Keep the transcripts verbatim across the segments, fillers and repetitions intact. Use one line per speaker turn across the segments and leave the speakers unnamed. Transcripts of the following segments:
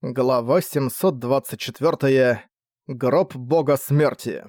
Глава семьсот двадцать четыре. Гроб бога смерти.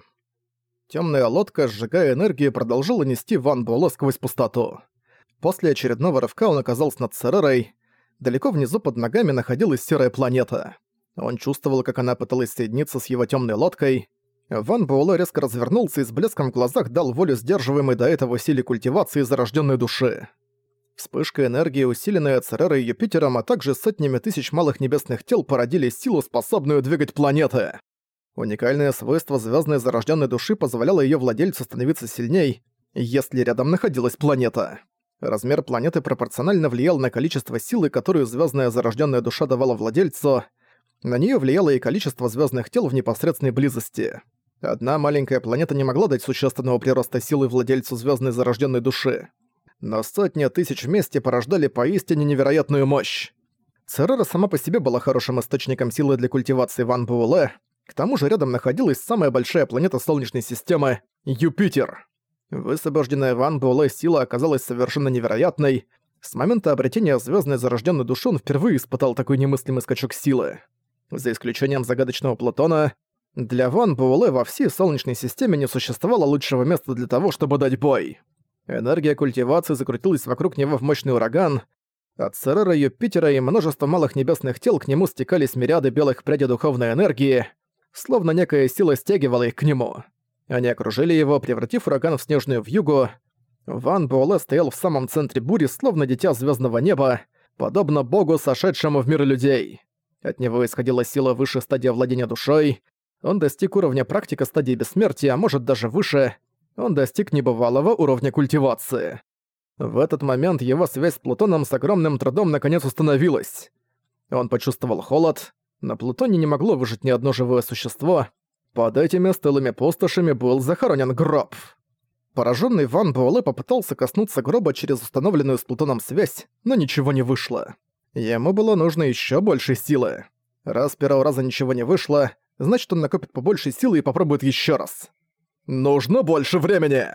Темная лодка, сжигая энергию, продолжила нести Ван Буэлэ сквозь пустоту. После очередного рывка он оказался над Церерой. Далеко внизу под ногами находилась серая планета. Он чувствовал, как она пыталась соединиться с его темной лодкой. Ван Буэлэ резко развернулся и с блеском в глазах дал волю сдерживаемой до этого силе культивации зарожденной души. Вспышка энергии, усиленная Церерой и Юпитером, а также сотнями тысяч малых небесных тел породили силу, способную двигать планеты. Уникальное свойство звездной зарожденной души позволяло ее владельцу становиться сильней, если рядом находилась планета. Размер планеты пропорционально влиял на количество силы, которую звездная зарожденная душа давала владельцу. На нее влияло и количество звездных тел в непосредственной близости. Одна маленькая планета не могла дать существенного прироста силы владельцу звездной зарожденной души. Но сотни тысяч вместе порождали поистине невероятную мощь. Церера сама по себе была хорошим источником силы для культивации Ван Буэлэ, к тому же рядом находилась самая большая планета Солнечной системы — Юпитер. Высвобожденная Ван Буэлэ сила оказалась совершенно невероятной. С момента обретения звездной зарожденной души он впервые испытал такой немыслимый скачок силы. За исключением загадочного Плутона, для Ван Буэлэ во всей Солнечной системе не существовало лучшего места для того, чтобы дать бой. Энергия культивации закрутилась вокруг него в мощный ураган. От Цереры, Юпитера и множества малых небесных тел к нему стекались мириады белых прядей духовной энергии, словно некая сила стягивала их к нему. Они окружили его, превратив ураган в снежную вьюгу. Ван Буэлэ стоял в самом центре бури, словно дитя звездного неба, подобно богу, сошедшему в мир людей. От него исходила сила выше стадии владения душой. Он достиг уровня практика стадии бессмертия, а может даже выше. Он достиг небывалого уровня культивации. В этот момент его связь с Плутоном с огромным трудом наконец установилась. Он почувствовал холод. На Плутоне не могло выжить ни одно живое существо. Под этими стылыми пустошами был захоронен гроб. Пораженный Ван Буэлэ попытался коснуться гроба через установленную с Плутоном связь, но ничего не вышло. Ему было нужно еще больше силы. Раз с первого раза ничего не вышло, значит, он накопит побольше силы и попробует еще раз. «Нужно больше времени!»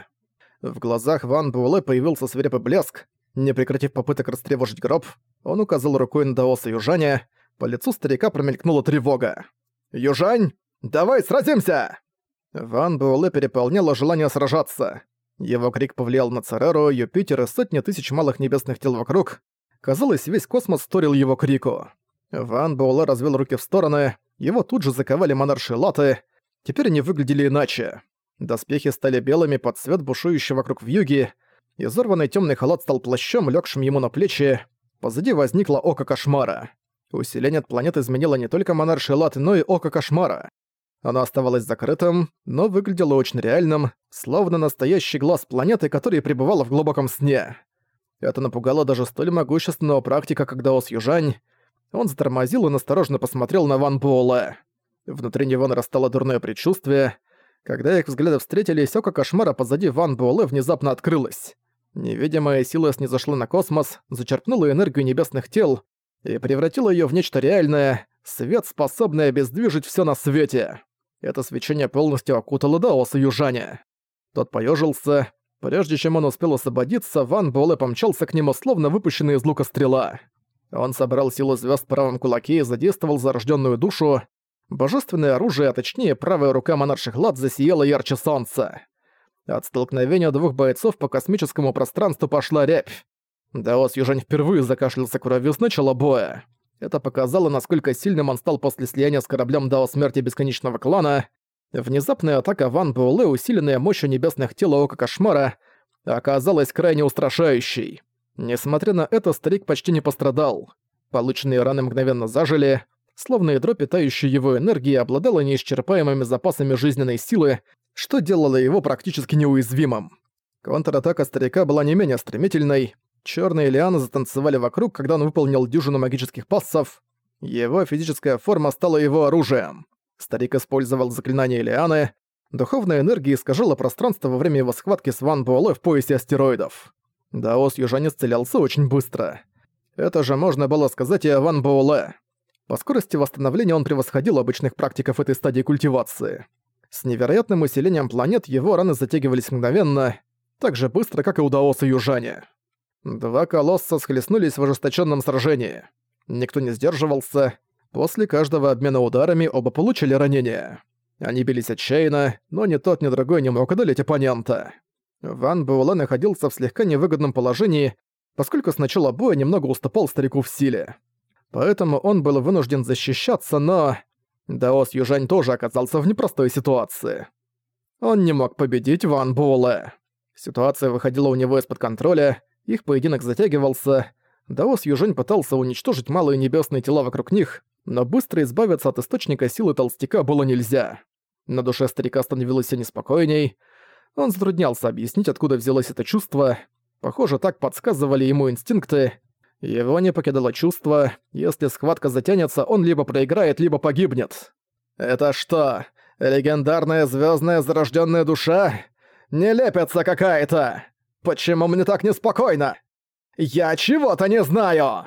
В глазах Ван Буэлэ появился свирепый блеск. Не прекратив попыток растревожить гроб, он указал рукой на Даоса Южаня. По лицу старика промелькнула тревога. «Южань, давай сразимся!» Ван Буэлэ переполняло желание сражаться. Его крик повлиял на Цереру, Юпитер и сотни тысяч малых небесных тел вокруг. Казалось, весь космос вторил его крику. Ван Буэлэ развел руки в стороны, его тут же заковали монаршие латы. Теперь они выглядели иначе. Доспехи стали белыми под цвет бушующей вокруг вьюги, изорванный темный халат стал плащом, легшим ему на плечи. Позади возникло Око Кошмара. Усиление от планеты изменило не только монаршие латы, но и Око Кошмара. Оно оставалось закрытым, но выглядело очень реальным, словно настоящий глаз планеты, который пребывал в глубоком сне. Это напугало даже столь могущественного практика, как Даос Южань. Он затормозил и настороженно посмотрел на Ван Буэлэ. Внутри него нарастало дурное предчувствие. Когда их взгляды встретились, Око Кошмара позади Ван Буэлэ внезапно открылось. Невидимая сила снизошла на космос, зачерпнула энергию небесных тел и превратила её в нечто реальное, свет, способный обездвижить всё на свете. Это свечение полностью окутало Даоса Южаня. Тот поёжился. Прежде чем он успел освободиться, Ван Буэлэ помчался к нему, словно выпущенная из лука стрела. Он собрал силу звёзд в правом кулаке и задействовал зарождённую душу. Божественное оружие, а точнее правая рука монарших лат, засияла ярче солнца. От столкновения двух бойцов по космическому пространству пошла рябь. Даос Южань впервые закашлялся кровью с начала боя. Это показало, насколько сильным он стал после слияния с кораблем Дао Смерти Бесконечного Клана. Внезапная атака Ван Буэлэ, усиленная мощью небесных тел Ока Кошмара, оказалась крайне устрашающей. Несмотря на это, старик почти не пострадал. Полученные раны мгновенно зажили. Словно ядро, питающее его энергией, обладало неисчерпаемыми запасами жизненной силы, что делало его практически неуязвимым. Контратака старика была не менее стремительной. Чёрные лианы затанцевали вокруг, когда он выполнил дюжину магических пассов. Его физическая форма стала его оружием. Старик использовал заклинание лианы. Духовная энергия искажала пространство во время его схватки с Ван Буэлэ в поясе астероидов. Даос Южань исцелялся очень быстро. Это же можно было сказать и о Ван Буэлэ. По скорости восстановления он превосходил обычных практиков этой стадии культивации. С невероятным усилением планет его раны затягивались мгновенно, так же быстро, как и у Даоса Южаня. Два колосса схлестнулись в ожесточенном сражении. Никто не сдерживался. После каждого обмена ударами оба получили ранения. Они бились отчаянно, но ни тот, ни другой не мог одолеть оппонента. Ван Буэлэ находился в слегка невыгодном положении, поскольку с начала боя немного уступал старику в силе. Поэтому он был вынужден защищаться, но... Даос Южань тоже оказался в непростой ситуации. Он не мог победить Ван Буэлэ. Ситуация выходила у него из-под контроля, их поединок затягивался. Даос Южань пытался уничтожить малые небесные тела вокруг них, но быстро избавиться от источника силы толстяка было нельзя. На душе старика становилось всё неспокойней. Он затруднялся объяснить, откуда взялось это чувство. Похоже, так подсказывали ему инстинкты. Его не покидало чувство, если схватка затянется, он либо проиграет, либо погибнет. «Это что, легендарная звёздная зарождённая душа? Нелепица какая-то! Почему мне так неспокойно? Я чего-то не знаю!»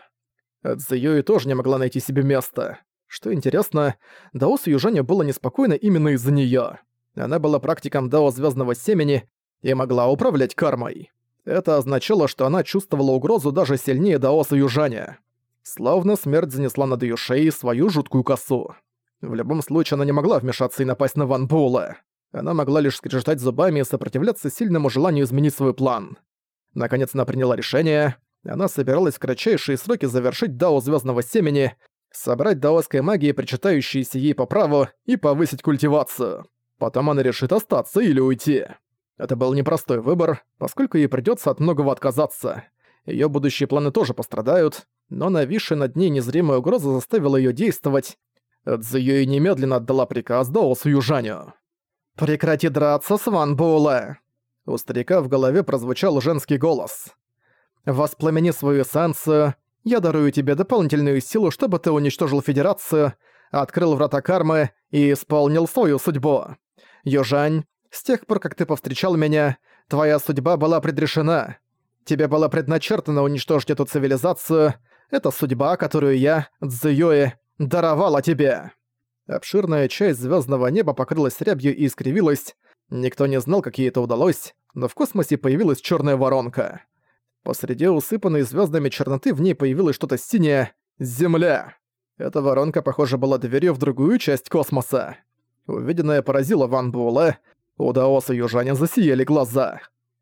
Цзэюи тоже не могла найти себе места. Что интересно, Даосу Южаню было неспокойно именно из-за неё. Она была практиком Дао Звёздного Семени и могла управлять кармой. Это означало, что она чувствовала угрозу даже сильнее Даоса Южаня. Словно смерть занесла над её шеей свою жуткую косу. В любом случае она не могла вмешаться и напасть на Ван Буэлэ. Она могла лишь скрежетать зубами и сопротивляться сильному желанию изменить свой план. Наконец она приняла решение. Она собиралась в кратчайшие сроки завершить Дао Звёздного Семени, собрать даосской магии, причитающиеся ей по праву, и повысить культивацию. Потом она решит остаться или уйти. Это был непростой выбор, поскольку ей придётся от многого отказаться. Её будущие планы тоже пострадают, но нависшая над ней незримая угроза заставила её действовать. Цзэюи немедленно отдала приказ Даосу Южаню. «Прекрати драться с Ван Буэлэ!» У старика в голове прозвучал женский голос. «Воспламени свою эссенцию, я дарую тебе дополнительную силу, чтобы ты уничтожил Федерацию, открыл врата кармы и исполнил свою судьбу. Южань, с тех пор, как ты повстречал меня, твоя судьба была предрешена. Тебе было предначертано уничтожить эту цивилизацию. Это судьба, которую я, Цзэюи, даровала тебе». Обширная часть звездного неба покрылась рябью и искривилась. Никто не знал, как ей это удалось, но в космосе появилась черная воронка. Посреди усыпанной звездами черноты в ней появилось что-то синее — Земля. Эта воронка, похоже, была дверью в другую часть космоса. Увиденное поразило Ван Буэлэ. У Даоса Южаня засияли глаза.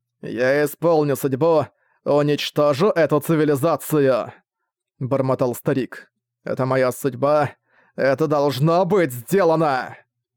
«Я исполню судьбу, уничтожу эту цивилизацию!» — бормотал старик. «Это моя судьба, это должно быть сделано!»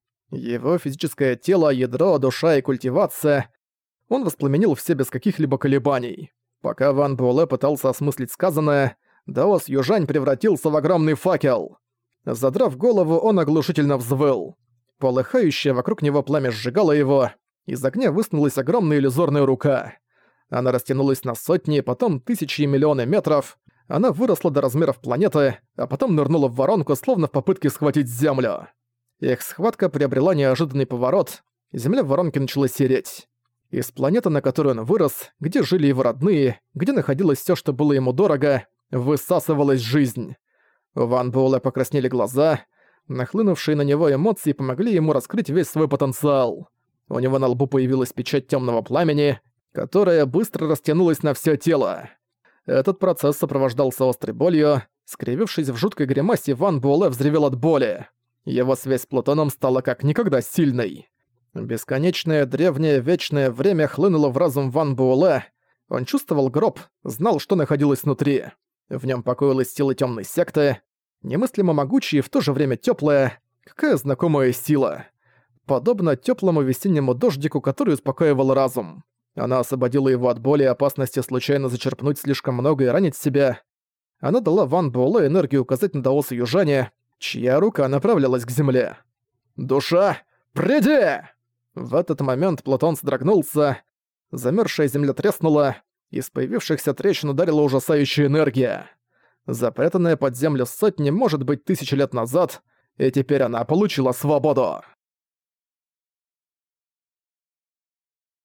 Его физическое тело, ядро, душа и культивация он воспламенил все без каких-либо колебаний. Пока Ван Буэлэ пытался осмыслить сказанное, Даос Южань превратился в огромный факел. Задрав голову, он оглушительно взвыл. Полыхающее вокруг него пламя сжигало его, из огня высунулась огромная иллюзорная рука. Она растянулась на сотни, потом тысячи и миллионы метров. Она выросла до размеров планеты, а потом нырнула в воронку, словно в попытке схватить Землю. Их схватка приобрела неожиданный поворот, Земля в воронке начала сереть. Из планеты, на которую он вырос, где жили его родные, где находилось всё, что было ему дорого, высасывалась жизнь. У Ван Буэлэ покраснели глаза, нахлынувшие на него эмоции помогли ему раскрыть весь свой потенциал. У него на лбу появилась печать тёмного пламени, которая быстро растянулась на всё тело. Этот процесс сопровождался острой болью. Скривившись в жуткой гримасе, Ван Буэлэ взревел от боли. Его связь с Плутоном стала как никогда сильной. Бесконечное, древнее, вечное время хлынуло в разум Ван Буэлэ. Он чувствовал гроб, знал, что находилось внутри. В нем покоилась сила темной секты, немыслимо могучая и в то же время теплая. Какая знакомая сила. Подобно теплому весеннему дождику, который успокаивал разум. Она освободила его от боли и опасности случайно зачерпнуть слишком много и ранить себя. Она дала Ван Буэлэ энергию указать на Даоса Южаня, чья рука направлялась к земле. «Душа, приди!» В этот момент Плутон содрогнулся, замерзшая земля треснула, из появившихся трещин ударила ужасающая энергия. Запрятанная под землю сотни, может быть, тысячи лет назад, и теперь она получила свободу.